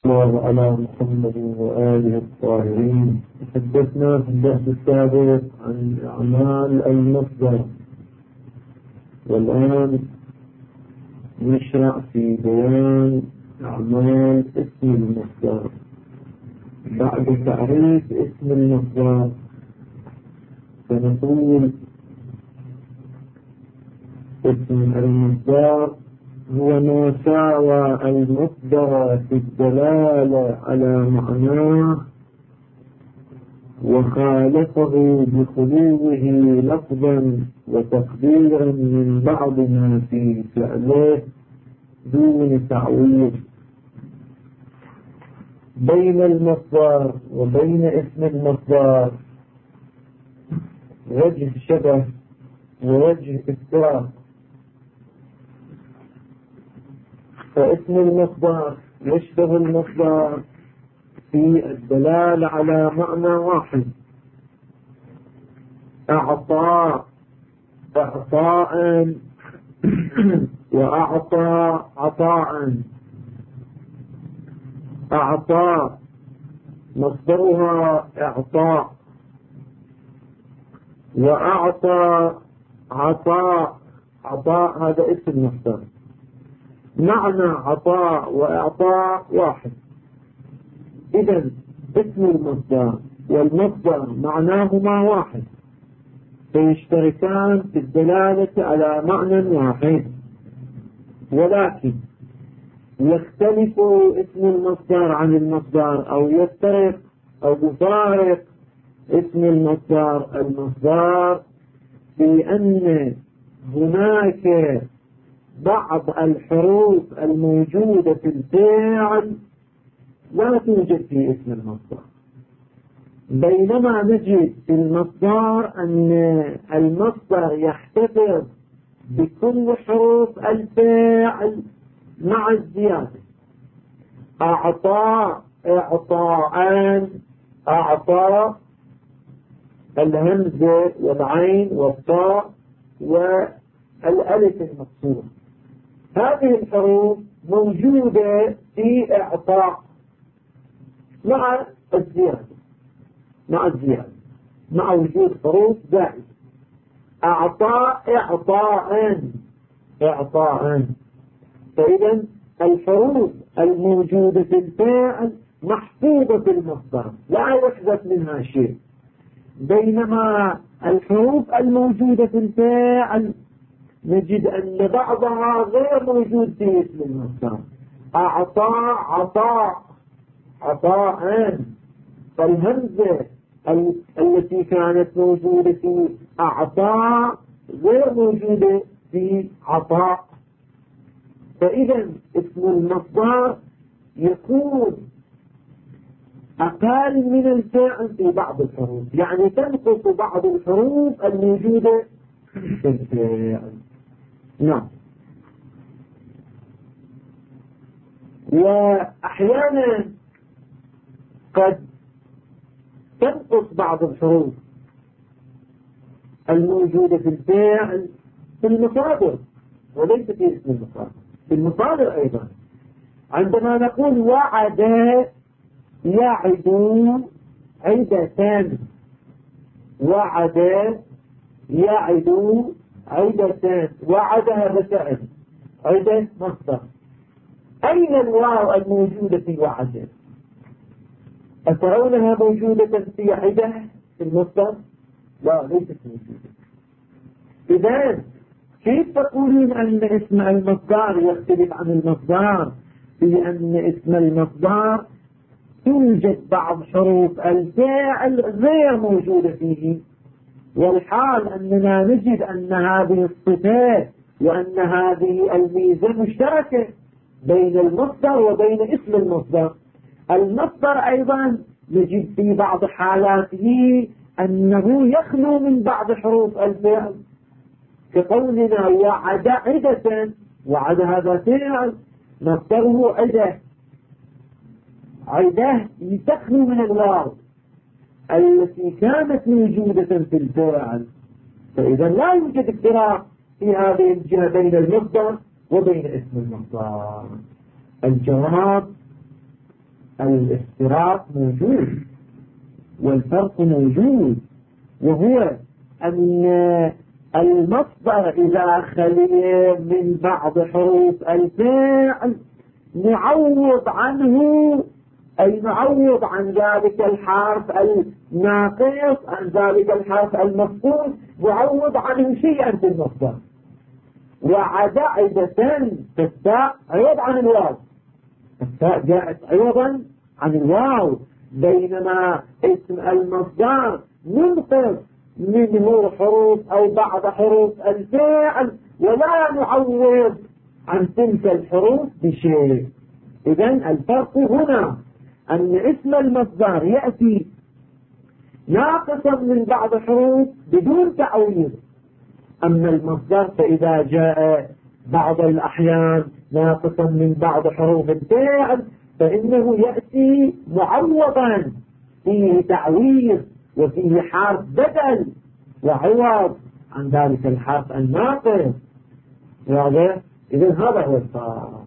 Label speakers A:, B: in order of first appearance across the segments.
A: الله على محمد وآله الطاهرين. تحدثنا في البحث السابق عن أعمال المصدر، والآن نشرع في بيان أعمال اسم المصدر. بعد تعريف اسم المصدر سنقول اسم المصدر هو ما ساوى المصدر في الدلالة على معناه وخالفه بخلوه لفظا وتقديرا من بعض ما في فعله دون تعويض. بين المصدر وبين اسم المصدر وجه شبه ووجه افتراق. فاسم المصدر يشبه المصدر في الدلالة على معنى واحد، أعطى إعطاء وأعطى عطاء. أعطى مصدرها إعطاء، وأعطى عطاء. عطاء هذا اسم مصدر، معنى عطاء وإعطاء واحد. إذن اسم المصدر والمصدر معناهما واحد، فيشتركان في الدلالة على معنى واحد، ولكن يختلف اسم المصدر عن المصدر، أو يفترق أو يفارق اسم المصدر في أن هناك بعض الحروف الموجودة في الفعل لا توجد في اسم المصدر، بينما نجد في المصدر أن المصدر يحتفظ بكل حروف الفعل مع الزيادة. أعطى إعطاء، أعطى الهمزة والعين والطاء والألف المكسورة، هذه الحروف موجودة في إعطاء مع الزيادة، مع وجود حروف زائدة. أعطى إعطاء. فإذا الحروف الموجودة في الفعل محفوظة في المصدر لا يحدث منها شيء، بينما الحروف الموجودة في الفعل نجد أن بعضها غير موجود في اسم المصدر. أعطى عطاء، فالهمزة التي كانت موجودة في أعطاء غير موجودة في عطاء. فإذا اسم المصدر يكون أقل من الفعل في بعض الحروف، يعني تنقص بعض الحروف الموجودة في الفعل. نعم. وأحيانا قد تنقص بعض الحروف الموجودة في الفعل في المصادر وليس في اسم المصادر، في المصادر أيضا. عندما نقول وعد يعد عدة، وعد يعد عدة، وعد هذا فعل، عدة مصدر. أين الواو الموجودة في وعد؟ أترونها موجودة في عدة في المصدر؟ لا، ليست موجودة. إذن كيف تقولون أن اسم المصدر يختلف عن المصدر؟ في أن اسم المصدر توجد بعض حروف الفعل غير موجودة فيه، والحال أننا نجد أن هذه الصفات وأن هذه الميزة مشتركة بين المصدر وبين اسم المصدر. المصدر أيضا نجد في بعض حالاته أنه يخلو من بعض حروف الفعل، كقولنا وعد عدة، وعد هذا فعل مصدره عدة تخلو من الواو التي كانت موجودة في الفعل. فإذا لا يوجد افتراق في هذه الجهة بين المصدر وبين اسم المصدر. الجواب الافتراق موجود والفرق موجود، وهو أن المصدر إذا خلي من بعض حروف الفعل نعوض عنه، أي نعوض عن ذلك الحرف الناقص، عن ذلك الحرف المفقود، نعوض عنه شيئا في المصدر. وعادة التاء عوض عن الواو، التاء جاءت عوضا عن الواو، بينما اسم المصدر ننقص منه حروف أو بعض حروف الفعل ولا نعوض عن تلك الحروف بشيء. إذن الفرق هنا أن اسم المصدر يأتي ناقصا من بعض حروف بدون تعويض، أما المصدر فإذا جاء بعض الأحيان ناقصا من بعض حروف الفعل فإنه يأتي معوضا، فيه تعويض وفيه حرف بدل وعوض عن ذلك الحرف الناقص. واضح؟ إذن هذا هو الفرق.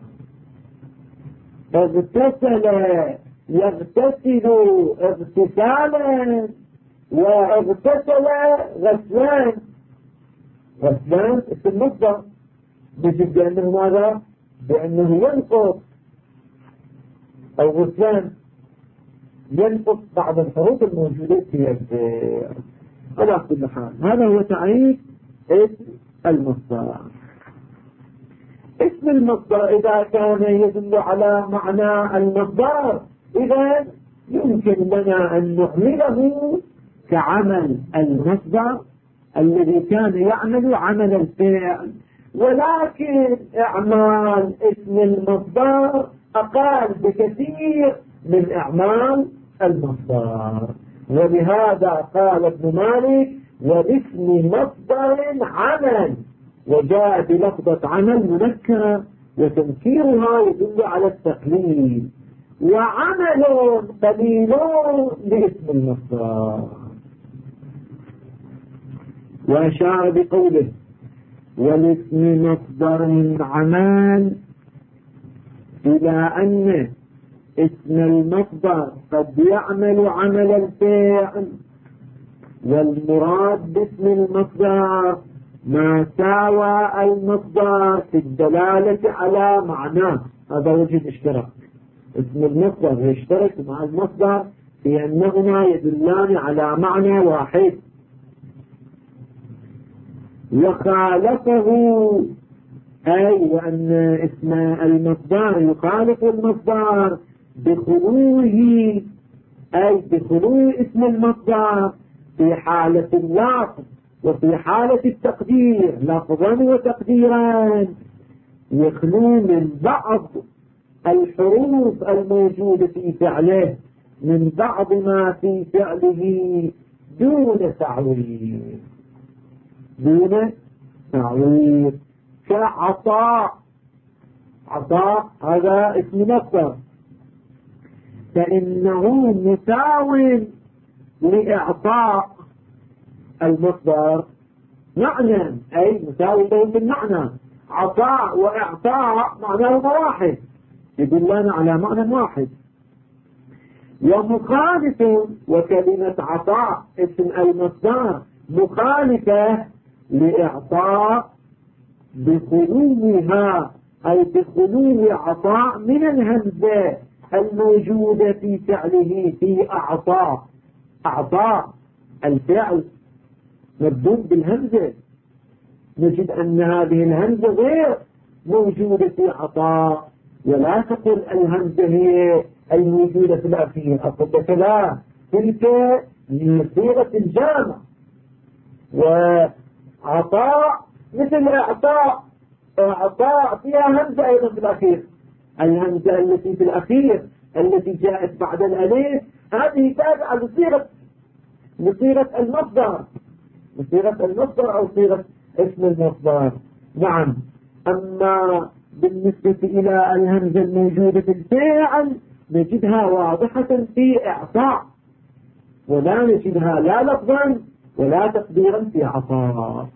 A: اغتسل يغتسل اغتسالا، واغتسل غسلان. غسلان اسم مصدر، نجد بأنه ماذا؟ بأنه ينقص، أو غسلان ينقص بعض الحروف الموجودة في الفعل. على كل حال هذا هو تعريف اسم المصدر. اسم المصدر إذا كان يدل على معنى المصدر إذا يمكن لنا أن نعمله كعمل المصدر الذي كان يعمل عمل الفعل، ولكن إعمال اسم المصدر أقل بكثير من إعمال المصدر. ولهذا قال ابن مالك وباسم مصدر عمل، وجاء بلفظة عمل منكرة وتنكيرها يدل على التقليل، وعمل قليل لاسم المصدر. وأشار بقوله والاسم مصدر عمل إلى أن اسم المصدر قد يعمل عمل الفعل، والمراد باسم المصدر ما ساوى المصدر في الدلالة على معناه. هذا وجه الاشتراك، اسم المصدر يشترك مع المصدر في أنهما يدلان على معنى واحد. وخالفه أي وأن اسم المصدر يخالف المصدر بخلوه، أي بخلو اسم المصدر في حالة اللفظ وفي حالة التقدير، لفظا وتقديرا، يخلو من بعض الحروف الموجودة في فعله من بعض ما في فعله دون تعويض، دون تعويض. كعطاء، عطاء هذا اسم مصدر فإنه مساو لإعطاء المصدر معنى، أي مساوي له بالمعنى. عطاء وإعطاء معناهما واحد، يدلان على معنى واحد. ومخالف، وكلمة عطاء اسم المصدر مخالفة لإعطاء بخلوها، أي بخلو عطاء من الهمزة الموجودة في فعله في أعطاء. أعطاء الفعل مبدود بالهمزة، نجد أن هذه الهمزة غير موجودة في عطاء، ولا تقل الهمزة هي الموجودة في الأخير، أقول لا، تلك من صيغة الجامع. وعطاء مثل إعطاء، إعطاء فيها همزة أيضا في الأخير، الهمزة التي في الأخير التي جاءت بعد الألف هذه تابعة لصيغة المصدر، بصيغة المصدر أو صيغة اسم المصدر. نعم. أما بالنسبة إلى الهمزة الموجودة في الفعل نجدها واضحة في إعطاء، ولا نجدها لا لفظا ولا تقديرا في عطاء.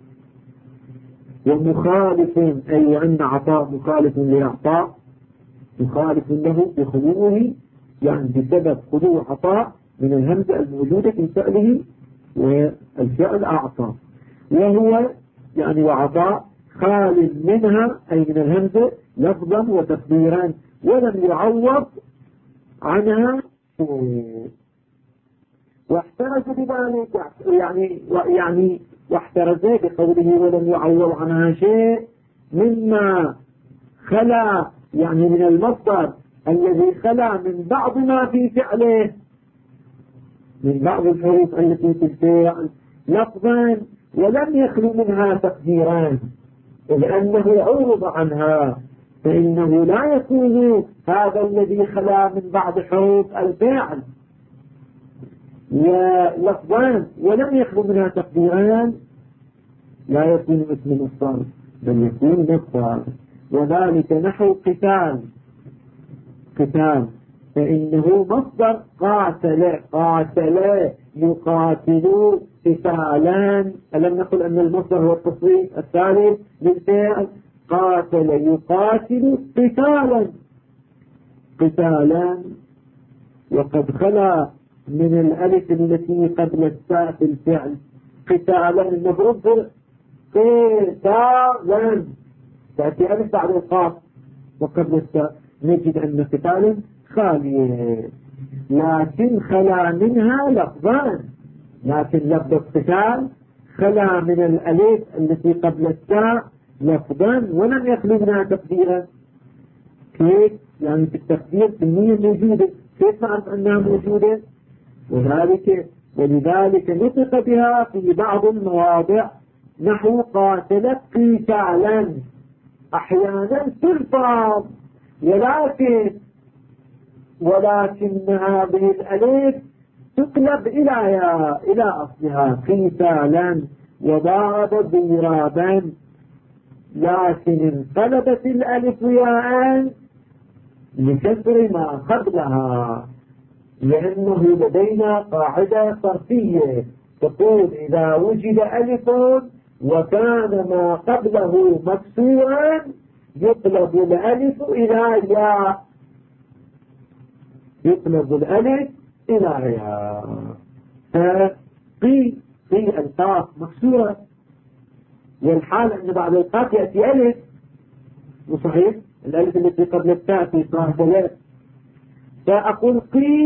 A: ومخالف أي وأن عطاء مخالف لإعطاء مخالف له بخلوه، يعني بسبب خلو عطاء من الهمزة الموجودة في فعله والفعل أعطى، وهو يعني وعطاء خال منها أي من الهمزة لفظا وتقديرا، ولم يعوض عنها شيء. واحترز بذلك يعني واحترز بقوله ولم يعوض عنها شيء مما خلا يعني من المصدر الذي خلا من بعض ما في فعله، من بعض الحروف التي في الفعل لفظا ولم يخلو منها تقديران، لأنه عوض عنها، فإنه لا يكون هذا الذي خلا من بعض حروف الفعل ولفظان ولم يخلو منها تقديران لا يكون اسم مصدر بل يكون مصدر. وذلك نحو قتال، فإنه مصدر قاتل يقاتل قتالان. ألم نقل أن المصدر هو التصريف الثالث للفعل؟ قاتل يقاتل قتالان، وقد خلا من الألف التي قبل التاء في الفعل قتالا، المفروض قتالا تأتي ألف بعد القاف وقبل التاء، نجد أن قتالا خالية، لكن خلا منها لفظان، لكن لفظ القتال خلا من الألف التي قبل التاء لفظا ولم يخلو منها تقديرا. كيف؟ يعني في التقدير كمية موجودة، كيف نعرف أنها موجودة؟ ولذلك نطق بها في بعض المواضع نحو قاتلت قتالا، أحيانا تلفظ ولكن هذه الألف تقلب إلى أصلها قتالا وضرب ضرابا، لكن انقلبت الألف ياء لكسر ما قبلها، لأنه لدينا قاعدة صرفية تقول إذا وجد ألف وكان ما قبله مكسورا يقلب الألف إلى ياء، في القاف مكسورة، والحال أن بعد القاف يأتي ألف، وصحيح الألف التي قبل التاء في صاحب، فأقول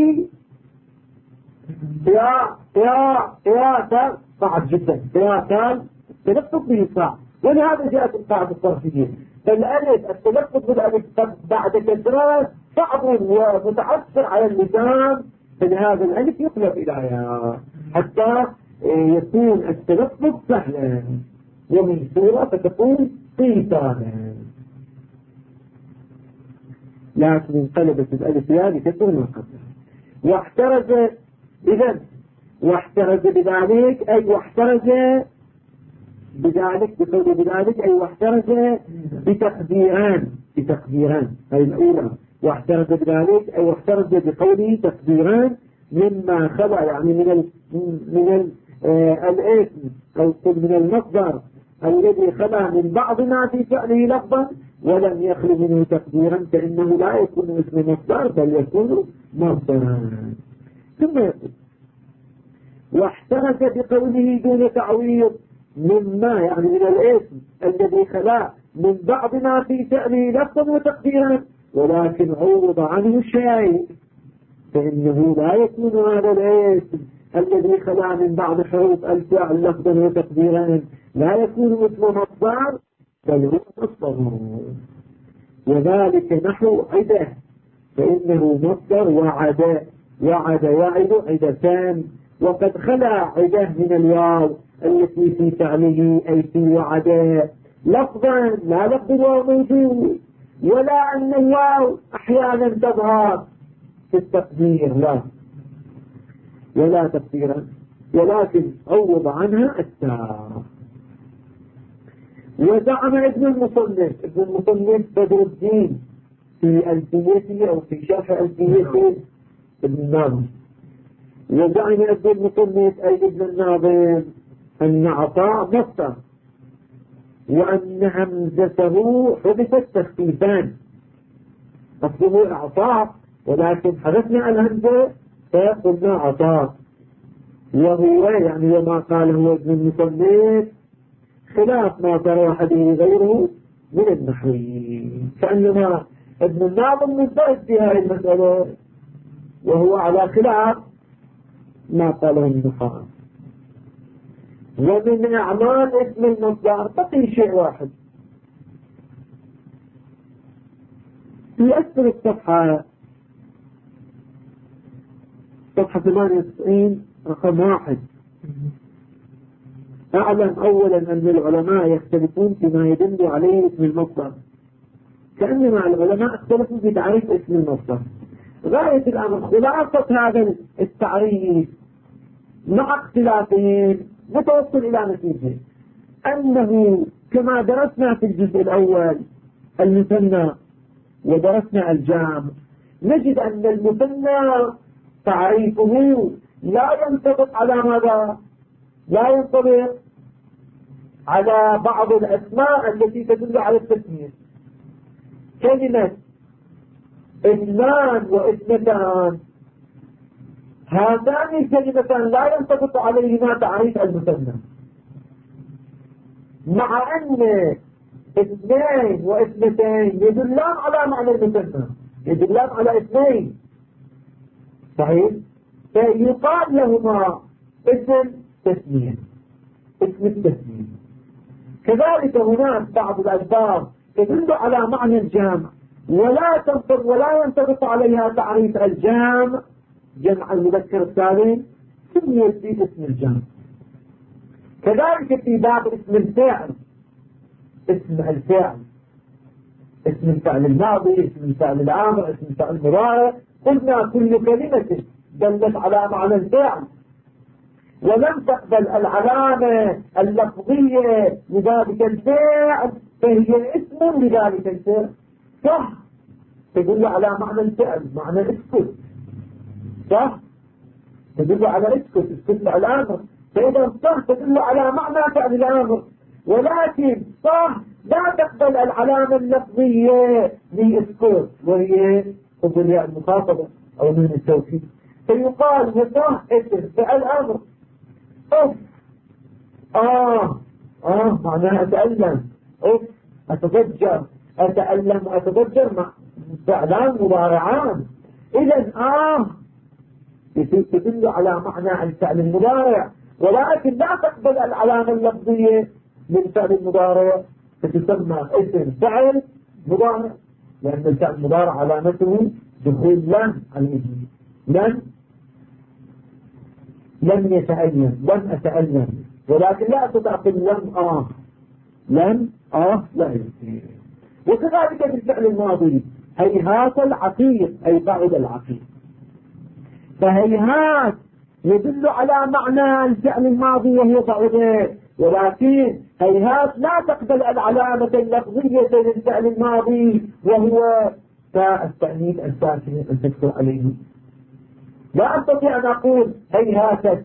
A: قياسا صعب جدا، قياسا التلفظ به صعب، ولهذا جاءت القاعدة الصرفية. فالألف التلفظ بالألف بعد كسرات صعب ومتعثر على اللسان، فلهذا الألف يقلب إلى ياء حتى يكون التلفظ سهلا وميسورا فتكون قيتانا، لكن انقلبت الألف ياء لكسر ما قبلها. واحترز بذلك أي واحترز بتقديران أي الأولى، واحترز بذلك أي واحترز بقوله تقديران مما خلع يعني من الاسم أو من المصدر الذي خلع من بعض ما في فعله لفظا ولم يخلو منه تقديرا، فإنه لا يكون اسم مصدر بل يكون مصدرا. ثم يقول واحترز بقوله دون تعويض مما يعني من الاسم الذي خلا من بعض ما في فعله لفظا وتقديرا ولكن عوض عنه شيء، فإنه لا يكون هذا الاسم الذي خلا من بعض حروف الفعل لفظا وتقديرا لا يكون اسم مصدر بل هو مصدر. وذلك نحو عدة، فإنه مصدر وعد يعد عدتان، وقد خلا عده من الواو التي في فعله أي في وعده لفظا لا لفظ الواو موجود، ولا أن الواو أحيانا تظهر في التقدير لا ولا تقديرا، ولكن عوض عنها التاء. وزعم ابن المصنف بدر الدين في ألفيته أو في شرح ألفيته ابن الناظم، وزعم ابن المصنف أي ابن الناظم أن عطاء مصدر، وأن همزته حدثت تخفيفان، أصله إعطاء، ولكن حدثنا الهمزة فقلنا عطاء، وهو يعني وما قال هو ابن المصنف خلاف ما صرح به غيره من النحويين، كأنما ابن الناظم مجتهد في هذه المسألة وهو على خلاف ما قاله النحاة. ومن أعمال اسم المصدر بقي شيء واحد في أسفل الصفحة، صفحة 98 رقم 1. أعلم أولا أن العلماء يختلفون فيما يدل عليه اسم المصدر، كأنما العلماء اختلفوا في تعريف اسم المصدر. غاية الأمر خلاصة هذا التعريف مع اختلافهم نتوصل إلى نتيجة أنه كما درسنا في الجزء الأول المثنى ودرسنا الجامع، نجد أن المثنى تعريفه لا ينطبق على ماذا؟ لا ينطبق على بعض الأسماء التي تدل على التسمية. كلمة اثنان واثنتان، هاتان الكلمتان لا ينطبق عليهما تعريف المثنى، مع أن اثنين واثنتين يدلان على معنى المثنى، يدلان على اثنين، صحيح؟ فيقال لهما اسم تسمية، اسم التسمية. كذلك هناك بعض الألفاظ تدل على معنى الجامع ولا ينطبق عليها تعريف الجامع، جمع المذكر السالم، سميت في اسم الجامع. كذلك في باب اسم الفعل، اسم الفعل، اسم الفعل الماضي، اسم الفعل الامر، اسم الفعل المضارع، قلنا كل كلمة دلت على معنى الفعل ولم تقبل العلامة اللفظية لذلك الفعل فهي اسم لذلك الفعل، صح؟ تدل على معنى الفعل، معنى اسكت، صح؟ تدل على اسكت فعل الامر، فإذا صح تدل على معنى فعل الامر، ولكن صح لا تقبل العلامة اللفظية لاسكت وهي قبل المخاطبة أو من التوكيد، فيقال صح اسم فعل امر. أف معناها أتألم، أف أتضجر، أتألم وأتضجر مع فعلان مضارعان، إذن تدل على معنى الفعل المضارع، ولكن لا تقبل العلامة اللفظية للفعل المضارع فتسمى اسم فعل مضارع، لأن الفعل المضارع علامته دخول لن عليه، لم يتألم، لم أتألم، ولكن لا تتأقل لم لا يمكن. وكذلك في الفعل الماضي هيهات العقيق أي بعد العقيق، فهيهات يدل على معنى الفعل الماضي وهو بعده، ولكن هيهات لا تقبل العلامة اللفظية للفعل الماضي وهو كالتأنيث الساكن التكسر عليه. لا أستطيع أن أقول هيهاتت،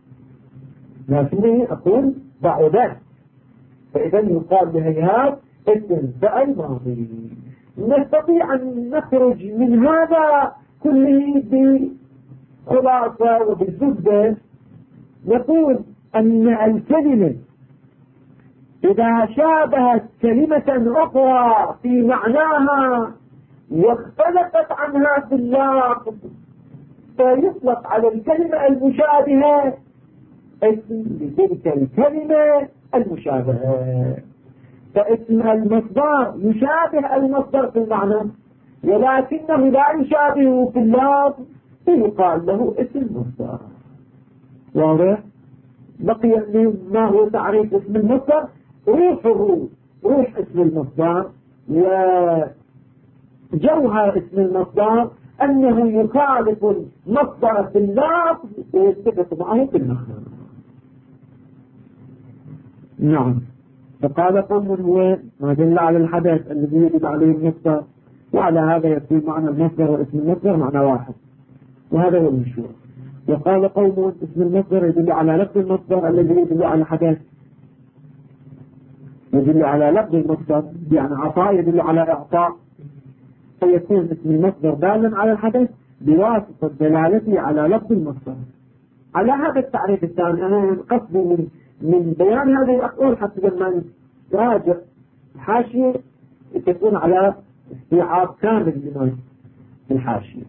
A: لكنني أقول بعدت، فإذا يقال لهيهات اسم فعل ماضي. نستطيع أن نخرج من هذا كله بخلاصة وبالزبدة، نقول أن الكلمة إذا شابهت كلمة أخرى في معناها واختلفت عنها في اللفظ فيطلق على الكلمة المشابهة اسم لتلك الكلمة المشابهة، فاسم المصدر يشابه المصدر في المعنى ولكنه لا يشابهه في اللفظ فيقال له اسم مصدر. واضح؟ بقي ما هو تعريف اسم المصدر؟ روح اسم المصدر وجوهر اسم المصدر أنه يخالف المصدر في اللفظ ويتفق معه في المعنى. نعم. فقال قوم هو ما دل على الحدث الذي يدل عليه المصدر، وعلى هذا يكون معنى المصدر واسم المصدر معنى واحد، وهذا هو المشهور. وقال قوم اسم المصدر يدل على لفظ المصدر الذي يدل على الحدث، يدل على لفظ المصدر يعني عطاء يدل على إعطاء، فيكون اسم المصدر دالا على الحدث بواسطة دلالته على لفظ المصدر. على هذا التعريف الثاني أنا قصدي من بيان هذه الأقوال حتى لما نراجع الحاشية تكون على استيعاب كامل لما في الحاشية.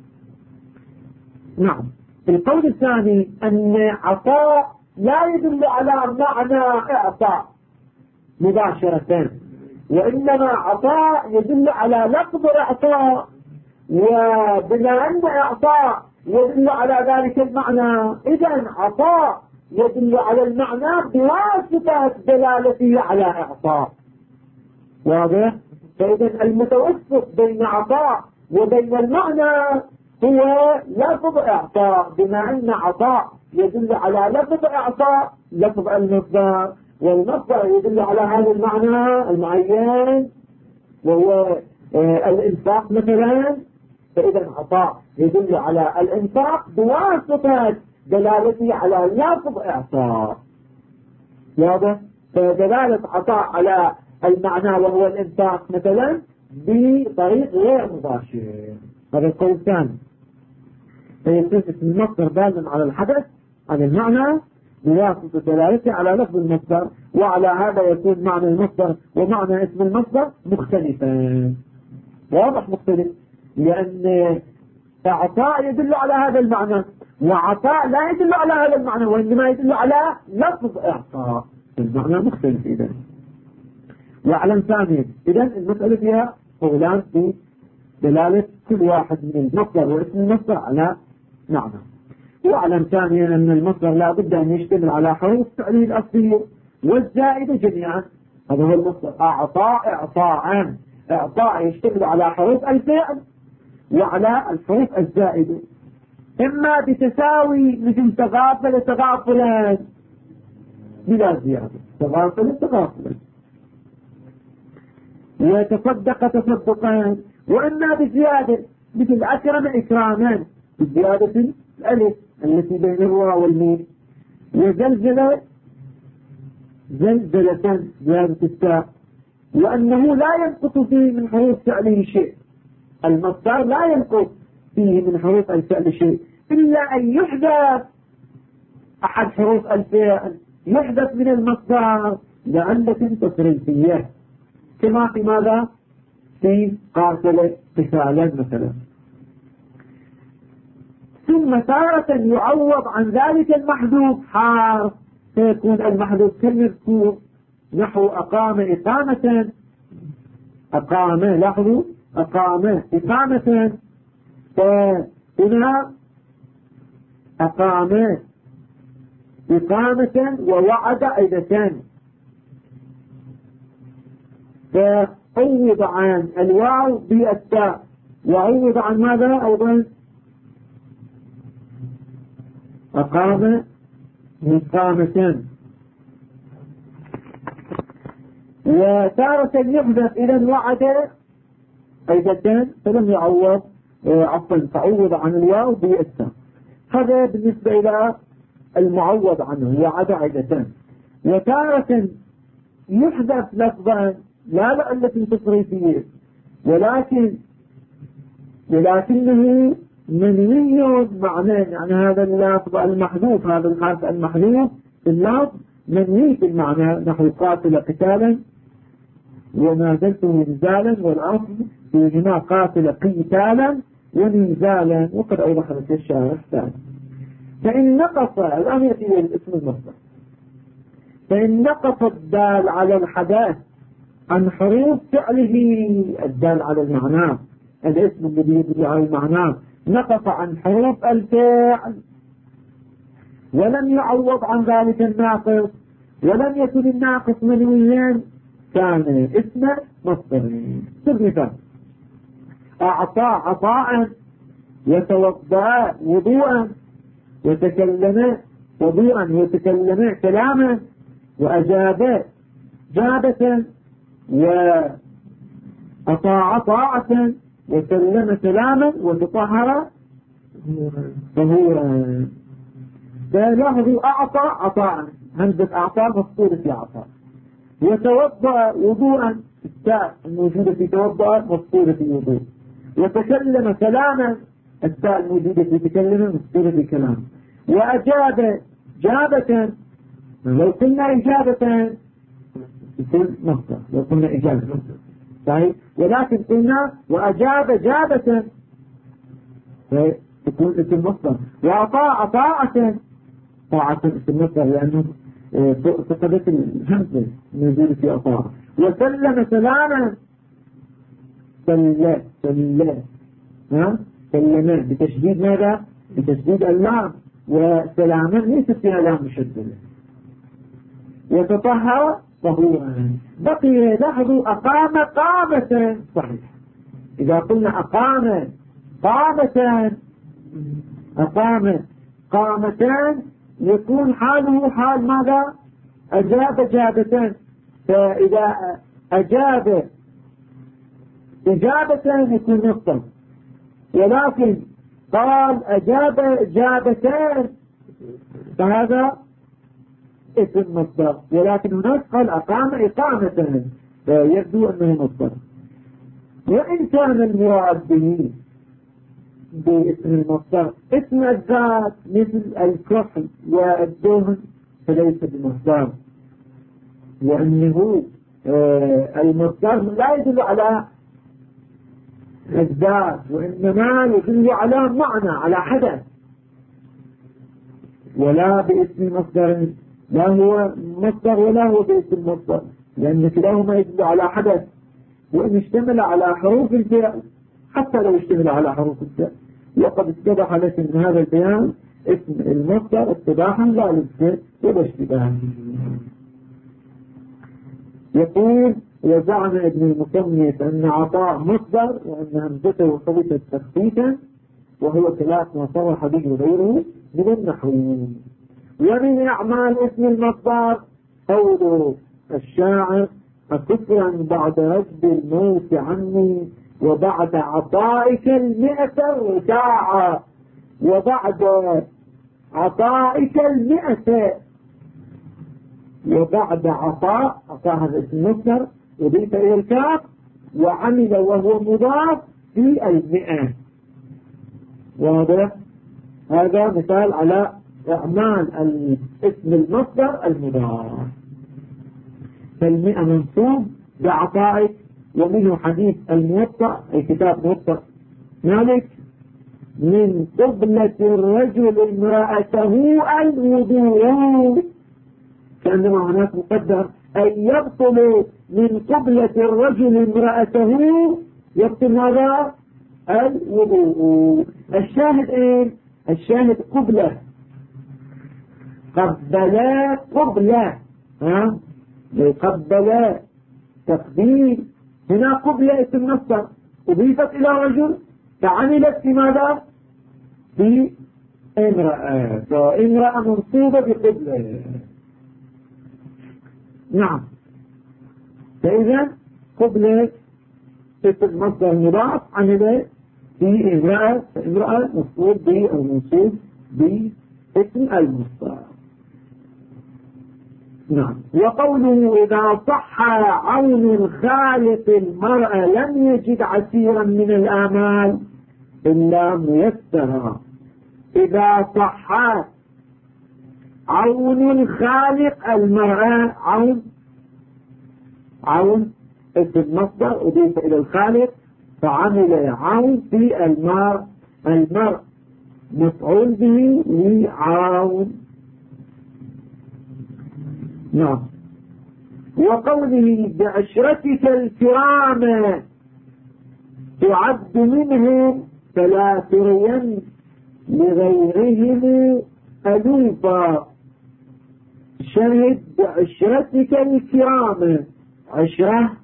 A: نعم. القول الثاني أن عطاء لا يدل على معنى إعطاء مباشرة، وإنما عطاء يدل على لفظ إعطاء، وبما أن إعطاء يدل على ذلك المعنى إذن عطاء يدل على المعنى بواسطة دلالته على إعطاء. واضح؟ فإذا المتوسط بين عطاء وبين المعنى هو لفظ إعطاء، بما أن عطاء يدل على لفظ إعطاء لفظ المصدر، والمصدر يدل على هذا المعنى المعين وهو الإنفاق مثلا، فإذا عطاء يدل على الإنفاق بواسطة دلالته على لفظ إعطاء. واضح؟ فدلالة عطاء على المعنى وهو الإنفاق مثلا بطريق غير مباشر. هذا القول الثاني. فيكون اسم المصدر دالا على الحدث عن المعنى بواسطة دلالته على لفظ المصدر، وعلى هذا يكون معنى المصدر ومعنى اسم المصدر مختلفان. واضح؟ مختلف، لأن عطاء يدل على هذا المعنى وعطاء لا يدل على هذا المعنى، وإنما يدل على لفظ إعطاء، المعنى مختلف. إذن واعلم ثانيا إذن المسألة فيها قولان في دلالة كل واحد من المصدر واسم المصدر على معنى. واعلم ثانيا أن المصدر لا بد أن يشتمل على حروف فعله الأصلية والزائدة جميعا. هذا هو المصدر. أعطاء إعطاء، إعطاء يشتمل على حروف الفعل وعلى الحروف الزائدة، إما بتساوي مثل تغافل تغافلا بلا زيادة، تغافل تغافلا، وتصدق تصدقا، وإما بزيادة مثل أكرم إكراما بزيادة الألف التي بين الواو والميم، وزلزلة زلزلة زيادة التاء، وأنه لا ينقص فيه من حروف فعله شيء. المصدر لا ينقص فيه من حروف الفعل شيء إلا أن يحدث أحد حروف الفعل، يحدث من المصدر لعلة تصريفية، كما في ماذا؟ في قاتل قتالا مثلا. ثم تارة يعوض عن ذلك المحذوف حرف، فيكون المحذوف كالمذكور، نحو أقام إقامة، أقام، لاحظوا أقام إقامة، فهنا أقام إقامة ووعد عدة، فعوض عن الواو بالتاء، وعوض عن ماذا أيضا؟ أقام إقامة. وتارة يحدث إذا وعد عدة فلم يعوض، عفوا تعوض عن الواو بالتاء. هذا بالنسبة إلى المعوض عنه وعد عدة. وتارة يحدث لفظا لا لعلة تصريفية، ولكنه منوي معنى، يعني هذا اللفظ المحذوف، هذا الحرف المحذوف في اللفظ منوي في المعنى، نحو قاتل قتالا ونازلته نزالا، والأصل فيهما قاتل قتالا ونزالا، وقد أوضح لك الشارع الثاني. فإن نقص الآن يأتي الاسم المصدر، فإن نقص الدال على الحدث عن حروف فعله الدال على المعنى، الاسم الذي يدل على المعنى نقص عن حروف الفعل ولم يعوض عن ذلك الناقص، ولم يكن الناقص منويا، كان اسم مصدر. مثال: أعطى عطاء، وتوضأ وضوءا، وتكلم وضوءا، وتكلم كلاما، وأجاب جابة، وأطاع طاعة، وسلم سلاما، وتطهر طهورا. فلاحظوا أعطى عطاء، همزة أعطى مفصولة في عطاء، وتوضأ وضوءا، التاء الموجودة في توضأ مفصولة في وضوء، وتكلم كلاما، التاء الموجودة في تكلم مصدر بكلام. وأجاب جابة، لو قلنا إجابة يكون مصدر، لو قلنا إجابة صحيح، ولكن قلنا وأجاب جابة تكون اسم مصدر. وأطاع طاعة، طاعة اسم مصدر لأنه فقدت الهمزة نزول في أطاع. وسلم سلاما، سلم سلما بتشديد ماذا؟ بتشديد اللام، وسلاما ليست فيها لام مشددة. وتطهر طهورا. بقي لاحظوا أقام قامة، صحيح. إذا قلنا أقام قامتان، أقام قامتان يكون حاله حال ماذا؟ أجاب جابتان. فإذا أجاب إجابتان يكون مصدر، ولكن قال أجاب جابتان فهذا اسم مصدر. ولكن هناك قال أقام إقامة فيبدو أنه مصدر. وإن كان المراد به باسم المصدر اسم الذات مثل الكحل والدهن فليس بمصدر، لأنه المصدر لا يدل على الذات، وإنما يدل على معنى، على حدث. ولا باسم مصدر، لا هو مصدر ولا هو باسم مصدر، لأن كلاهما يدل على حدث. وإن اشتمل على حروف الفعل، حتى لو اشتمل على حروف الفعل، وقد اتضح لك من هذا البيان اسم المصدر اتضاحا لا للفعل ولا اشتباها. يقول وزعم ابن المصنف أن عطاء مصدر وأن همزته حدثت تخفيفا، وهو خلاف ما صرح به غيره من النحويين. ومن أعمال اسم المصدر قول الشاعر أكفرا بعد رد الموت عني وبعد عطائك 100 ركاعا. وبعد عطائك 100، وبعد عطاء هذا اسم مصدر يضيف إلى الكاف، وعمل وهو مضاف في 100. واضح؟ هذا مثال على أعمال اسم المصدر المضاف. ف100 منصوب بعطائك، ومنه حديث الموطأ أي كتاب موطأ مالك من قبلة الرجل امرأته الوضوء، كأنما هناك مقدر أن يبطل من قبلة الرجل امرأته، يبطل هذا الوضوء. الشاهد ايه؟ الشاهد قبلة، قبلا قبلة، قبلا تقبيل. هنا قبلة اسم مصدر أضيفت إلى رجل فعملت في ماذا؟ في امرأة، فامرأة منصوبة بقبلة. نعم. فإذا قبلة اسم مصدر مضاف عمل في امرأة، فامرأة مصوب ب أو منصوب باسم المصدر. نعم. وقوله إذا صح عون الخالق المرأة لم يجد عسيرا من الآمال إلا ميسرا. إذا صح عون الخالق المرأة، عون اسم مصدر أضيف إلى الخالق فعمل عون في المرء مفعول به لعون. نعم. وقوله بعشرتك الكرام تعد منهم فلا ترين لغيرهم ألوفا. شهد بعشرتك الكرام، عشرة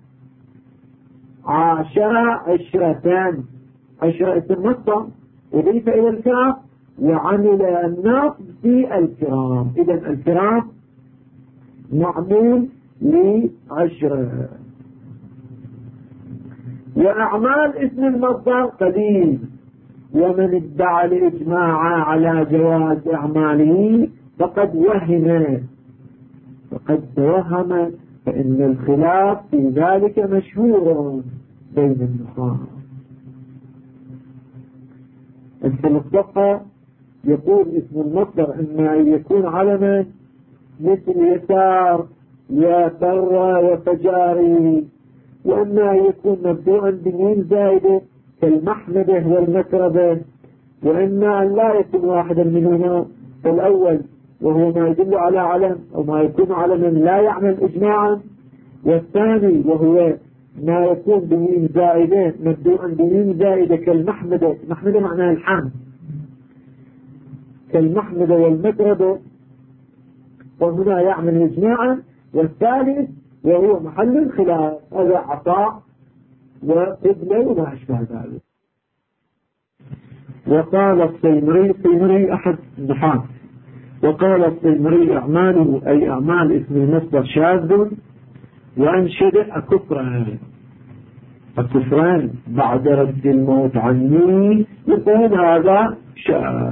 A: عشرة عشرتان، عشرة اسم مصدر أضيف إلى الكاف وعمل النصب في الكرام. إذا الكرام معمول لعشرة. وأعمال اسم المصدر قليل، ومن ادعى الإجماع على جواز أعماله فقد توهم، فإن الخلاف في ذلك مشهور بين النحاة. أنت مصدقها يقول اسم المصدر إما أن يكون علما مثل يسار وبر وفجاري، وإما أن يكون مبدوءا بميم زائدة كالمحمدة والمكربة، وإما أن لا يكون واحدا منهما الأول وهو ما يدل على علم أو ما يكون علما لا يعمل إجماعا، والثاني وهو ما يكون بميم زائدة مبدوءا بميم زائدة كالمحمدة، محمدة معناها الحمد، كالمحمدة والمكربة وهنا يعمل إجماعا، والثالث وهو محل الخلاف هذا عطاء وقبلة وما أشبه ذلك. وقال الصيمري أحد النحاة، وقال الصيمري أعماله أي أعمال اسم المصدر شاذ، وأنشد الكفران بعد رد الموت عني يقول هذا شاذ.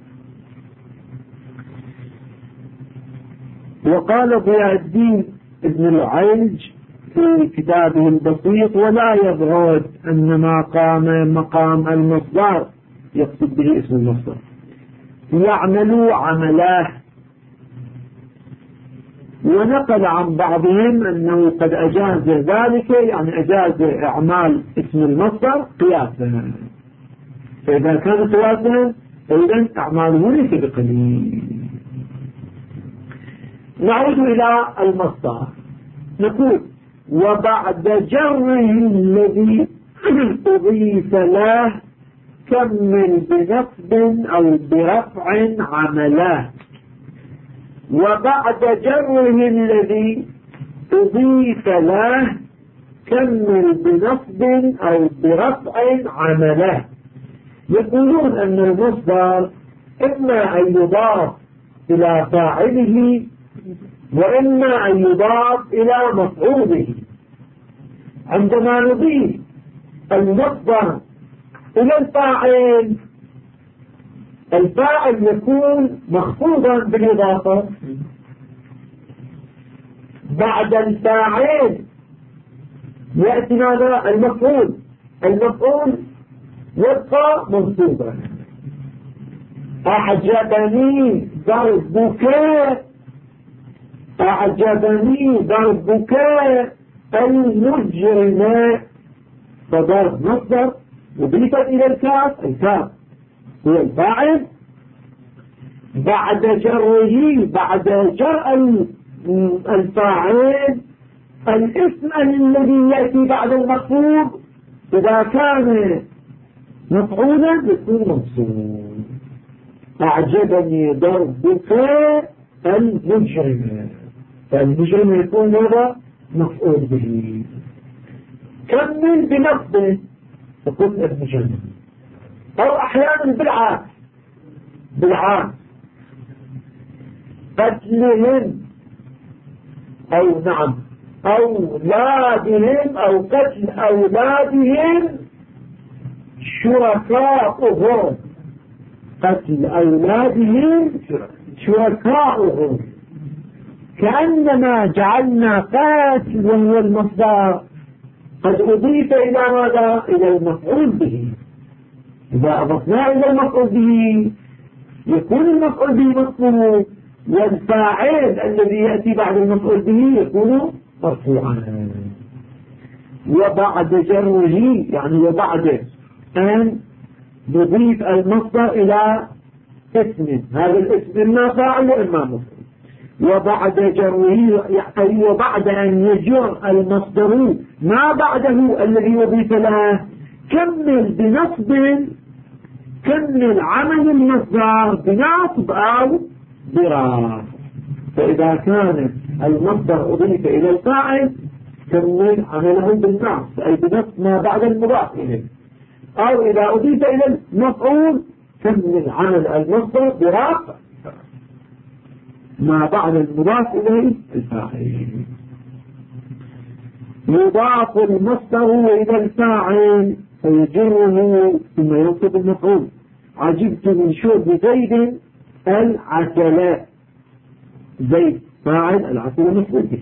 A: وقال ضياء الدين ابن العيج في كتابه البسيط ولا يبعد أن ما قام مقام المصدر يقصد به اسم المصدر يعمل عملاه، ونقل عن بعضهم أنه قد أجاز ذلك، يعني أجاز أعمال اسم المصدر قياسا، فإذا كان قياسا فإذا أعماله ليس بقليل. نعود إلى المصدر نقول وبعد جره الذي أضيف له كمل بنصب أو برفع عمله. وبعد جره الذي أضيف له كمل بنصب أو برفع عمله. يقولون أن المصدر إما أن يضاف إلى فاعله وإما أن يضاف إلى مفعوله. عندما نضيف المصدر إلى الفاعل يكون مخفوضا بالإضافة، بعد الفاعل يأتي ماذا؟ المفعول يبقى منصوبا. أعجبني ضربك المجرم، فضرب مصدر وضيفت إلى الكاف، الكاف هو الفاعل، بعد جره بعد جر الفاعل الاسم الذي يأتي بعد المخفوض إذا كان مفعولا يكون منصوب. أعجبني ضربك المجرم، فالمجرم يكون هذا مفعول به. كمل بنصبه يكون المجرم، أو أحيانا بالعكس قتلهم أو نعم أولادهم أو قتل أولادهم شركاؤهم، قتل أولادهم شركاؤهم، كأنما جعلنا قاتل وهو المصدر قد أضيف إلى ماذا؟ إلى المفعول به. إذا أضفنا إلى المفعول به يكون المفعول به منصوب، والفاعل الذي يأتي بعد المفعول به يكون مرفوعا. وبعد جره يعني وبعد أن نضيف المصدر إلى اسم، هذا الاسم إما فاعل وإما مفعول. وبعد جره يعني وبعد أن يجر المصدر ما بعده الذي يضيف له كمل بنصب، كمل عمل المصدر بنصب أو برفع. فإذا كان المصدر أضيف إلى الفاعل كمل عمله بالنصب أي بنصب ما بعد المضاف إليه، أو إذا أضيف إلى المفعول كمل عمل المصدر برفع ما بعد المضاف إليه الفاعل. يضاف المصدر إلى الفاعل فيجره ثم ينصب المفعول. عجبت من شرب زيد العسل، زيد فاعل، العسل مفعول به.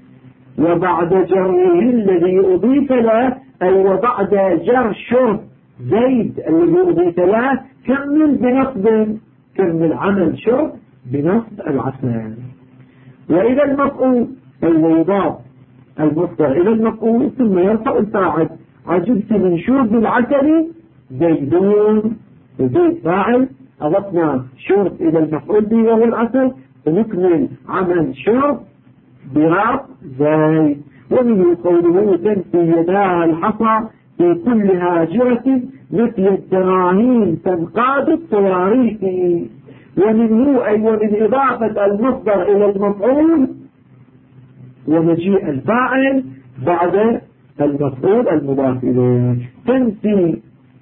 A: وبعد جره الذي أضيف له أي وبعد جر شرب زيد اللي هو ب3 كمل بنصب، كمل عمل شرب بنصب العسل. وإذا المفعول أي يضاف المصدر إلى المفعول ثم يرفع الفاعل. عجبت من شرب العسل زيدون، وزيد فاعل، أضفنا شرب إلى المفعول به وهو العسل، ونكمل عمل شرب براب زيد. ومنه قوله تنفي يداها الحصى في كل هاجرة مثل الدراهين تنقاد الصواريخ. ومنه أي ومن إضافة المصدر إلى المفعول ومجيء الفاعل بعد المفعول المضاف إليه. تنفي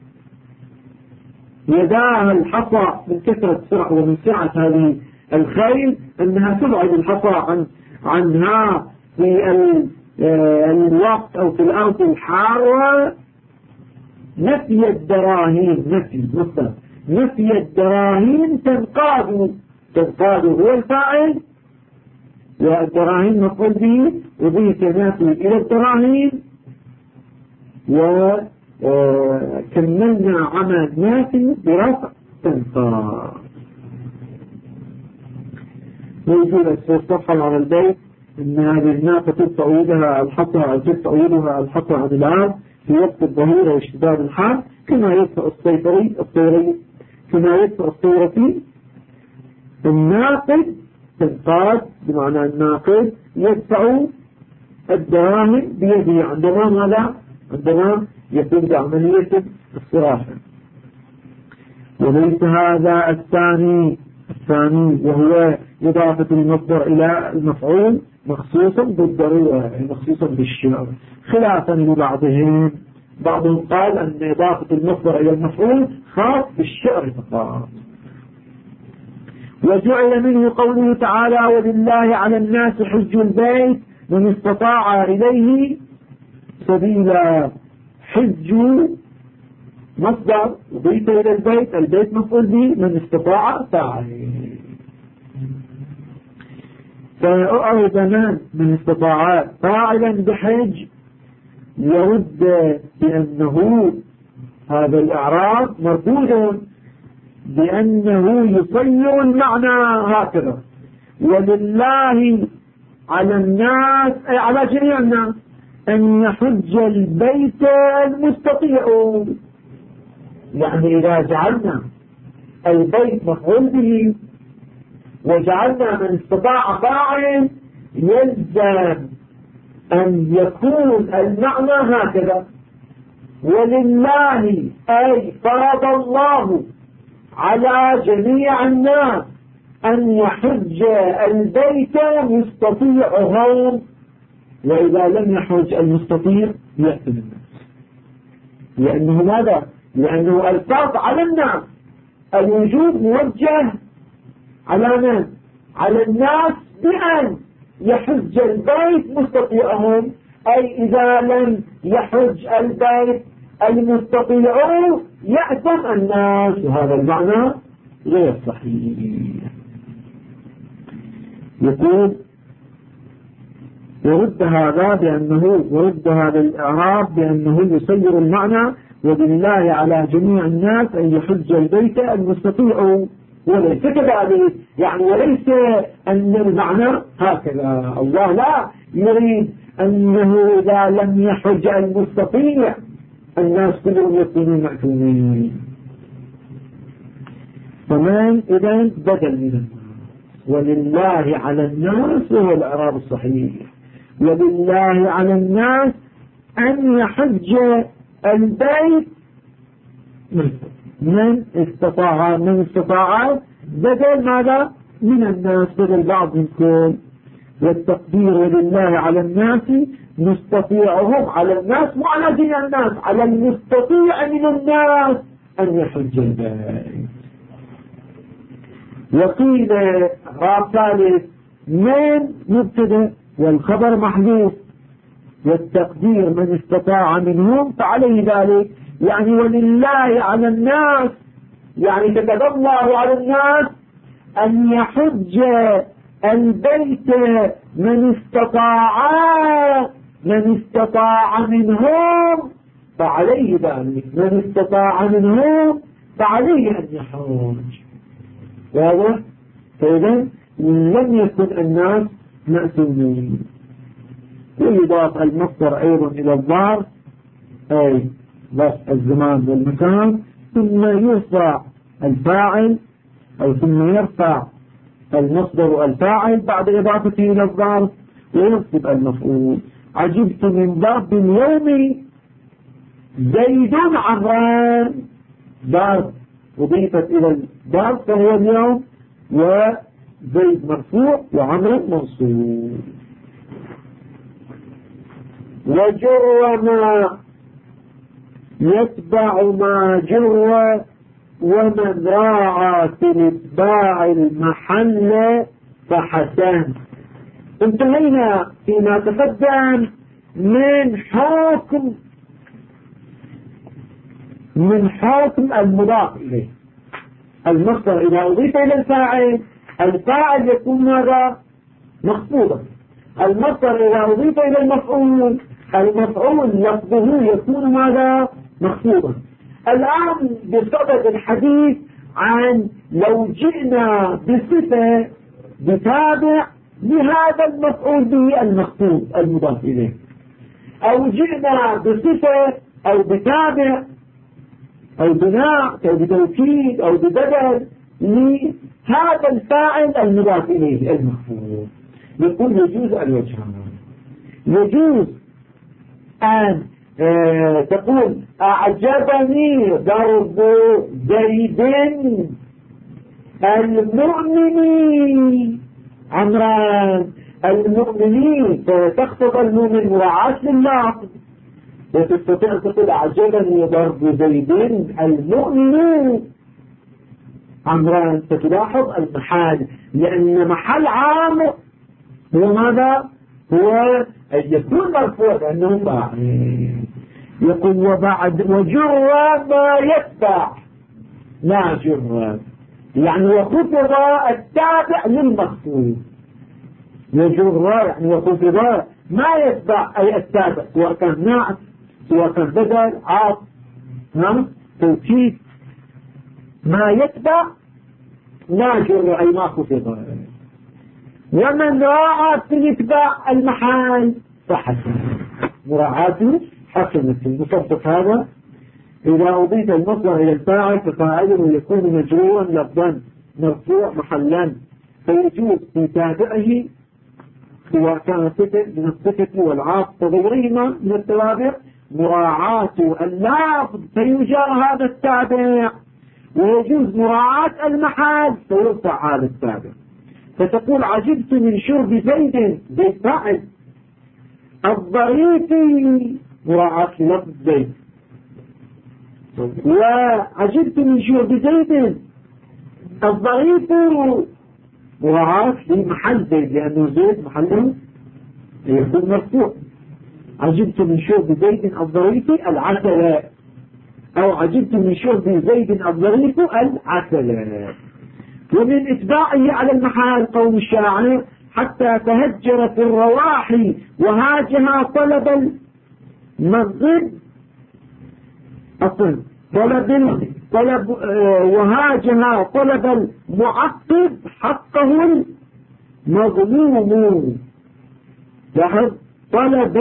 A: يداها الحصى من كثرة سرعة ومن سعة هذه الخيل أنها تبعد الحصى عنها في الوقت أو في الأرض الحارة. نفي الدراهين، نفي الدراهين تنقاد هو الفاعل، والدراهين مفعول به، وضيف نافي إلى الدراهين، وكملنا عمل نافي برفع تنقاد. موجودة في الصفحة على البيت إن هذه الناقة تدفع يدها الحصى أو تدفع يدها الحصى عن العام في وقت الظهيرة واشتداد الحر، كما يدفع الصيري كما يدفع الصيرفي. الناقد تنقاد بمعنى الناقد يدفع الدراهم بيده عندما يقوم بعملية الصراحة. وليس هذا الثاني وهو إضافة المصدر إلى المفعول مخصوصا بالضرورة، مخصوصا بالشعر، خلافا لبعضهم. بعضهم قال أن إضافة المصدر إلى المفعول خاص بالشعر فقط. وجعل منه قوله تعالى ولله على الناس حج البيت من استطاع إليه سبيلا. حج مصدر وضيف إلى البيت مفعول به، من استطاع فاعل. فأعرض من استطاع فاعلا بحج يرد بأنه هذا الإعراب مردود بأنه يصير المعنى هكذا: ولله على الناس أي على جميع الناس أن يحج البيت المستطيع. يعني إذا جعلنا البيت مفعول به وجعلنا من استطاع فاعل يلزم أن يكون المعنى هكذا: ولله أي فرض الله على جميع الناس أن يحج البيت مستطيعهم. وإذا لم يحج المستطيع يأثم الناس، لأنه ماذا؟ لأنه الفرض على الناس، الوجوب موجه على من؟ على الناس بأن يحج البيت مستطيعهم، أي إذا لم يحج البيت المستطيع يأثم الناس، وهذا المعنى غير صحيح. يقول ورد هذا الإعراب بأنه يسير المعنى ولله على جميع الناس أن يحج البيت المستطيع، وليس كذلك، يعني وليس أن المعنى هكذا. الله لا يريد أنه إذا لم يحج المستطيع الناس كلهم يكونون معتومين. فمن إذن بدل من الناس، ولله على الناس وهو الإعراب الصحيح: ولله على الناس أن يحج البيت من استطاع بدل ماذا؟ من الناس، بدل بعض منكم. والتقدير ولله على الناس مستطيعهم، على الناس وعلى جميع الناس، على المستطيع من الناس أن يحج البيت. وقيل راب ثالث من مبتدأ والخبر محذوف، والتقدير من استطاع منهم فعليه ذلك، يعني ولله على الناس، يعني كتب الله على الناس أن يحج البيت من استطاع منهم فعليه ذلك، من استطاع منهم فعليه أن يحج. واضح؟ فإذا لم يكن الناس مأثومين. ويضاف المصدر أيضا إلى الظرف، أي ظرف الزمان والمكان، ثم يرفع الفاعل أو ثم يرفع المصدر الفاعل بعد إضافته إلى الظرف وينصب المفعول. عجبت من ضرب اليوم زيد عمران، ضرب أضيفت إلى الضرب فهو اليوم، وزيد مرفوع وعمر منصوب. وجر ما يتبع ما جر، ومن راعى في الاتباع المحل فحسن. انتهينا فيما تقدم من حكم المضاف إليه. المصدر إذا أضيف إلى الفاعل يكون ماذا؟ مخفوضا. المصدر إذا أضيف إلى المفعول لفظه يكون ماذا؟ مخفوضا. الآن بصدد الحديث عن لو جئنا بصفة بتابع لهذا المفعول به المخفوض المضاف إليه، أو جئنا بصفة أو بتابع أو بناء أو بتوكيد أو ببدل لهذا الفاعل المضاف إليه المخفوض، يقول يجوز الوجهان. يجوز أن تقول أعجبني ضرب زيد المؤمنين عمران، المؤمنين، فتخطب المؤمن مراعاة لللفظ، وتستطيع أن تقول أعجبني ضرب زيد المؤمنين عمران، فتلاحظ المحال، لأن محل عام هو ماذا؟ هو أن يكون مرفوع لأنه فاعل. يقول وبعد وجر ما يتبع ما جر، يعني وخفض التابع للمخفوض. يجر يعني وخفض ما يتبع أي التابع، سواء كان نعت سواء كان بدل عاط توكيد. ما يتبع ما جر أي ما خفض. ومن راعى في الاتباع المحال فحسن، مراعاته حسنة. المصدق هذا إذا أضيف المصدر إلى الفاعل ففاعله يكون مجرورا لفظا مرفوع محلا، فيجوز في تابعه سواء كان صفة من الصفة والعاطفة وغيرهما من التوابع مراعاة اللفظ فيجار هذا التابع، ويجوز مراعاة المحال فيرفع هذا التابع. فتقول عجبت من شرب زيد، زيد فاعل، الضريف مراعاة لفظ زيد، وعجبت من شرب زيد الضريف مراعاة لمحل زيد لأنه زيد محله يكون مرفوع. عجبت من شرب زيد الضريف العسل، أو عجبت من شرب زيد الضريف العسل. ومن إتباعه على المحال قول الشاعر حتى تهجر في الرواحي وهاجها طلب المغرب وهاجها طلب المعقب حقه المظلوم. لاحظ طلب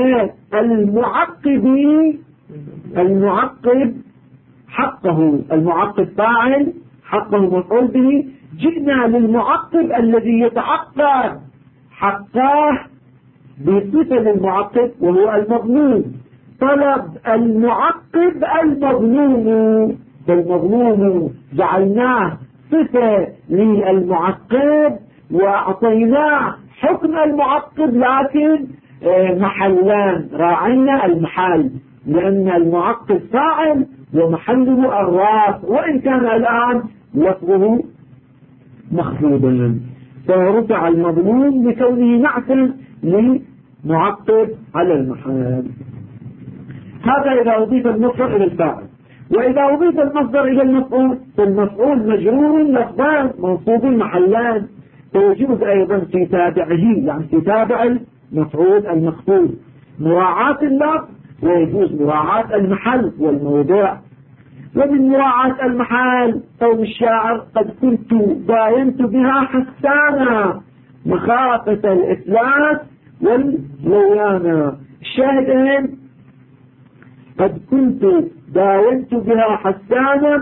A: المعقب حقه، المعقب فاعل حقه مفعول به. جئنا للمعقب الذي يتعقب حقه بصفة للمعقب وهو المظلوم. طلب المعقب المظلوم، فالمظلوم جعلناه صفة للمعقب وأعطيناه حكم المعقب، لكن محلان راعينا المحل، لأن المعقب فاعل ومحله الراس، وإن كان الآن لفظه مخفوضا، فرفع المظلوم بكونه نعتا لمعقب على المحل. هذا إذا أضيف المصدر إلى الفاعل. وإذا أضيف المصدر إلى المفعول فالمفعول مجرور لفظان منصوب محلان، فيجوز أيضا في تابعه، يعني في تابع المفعول المخفوض مراعاة اللفظ ويجوز مراعاة المحل والموضع. ومن مراعاة المحل قول الشاعر قد كنت داينت بها حسانا مخافة الإفلاس والليانا. الشاهدين قد كنت داينت بها حسانا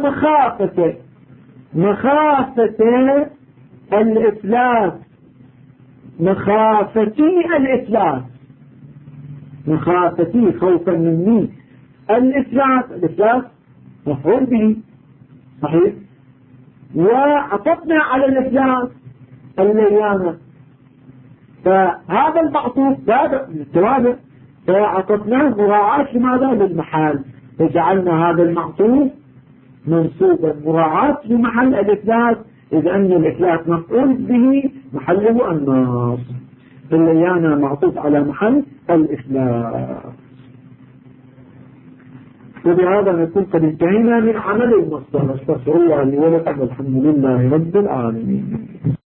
A: مخافة الإفلاس، مخافتي خوفا مني. الإفلاس مفعول به صحيح، وعطفنا على الإفلاس الليانة، فهذا المعطوف هذا التوابع فعطفناه مراعاة لماذا؟ للمحل، فجعلنا هذا المعطوف منصوبا مراعاة لمحل الإفلاس، إذ أن الإفلاس مفعول به محله النصب، الليانة معطوف على محل الإفلاس. وبهذا نكون قد انتهينا من عمل المصدر. استغفر الله لي ولكم والحمد لله رب العالمين.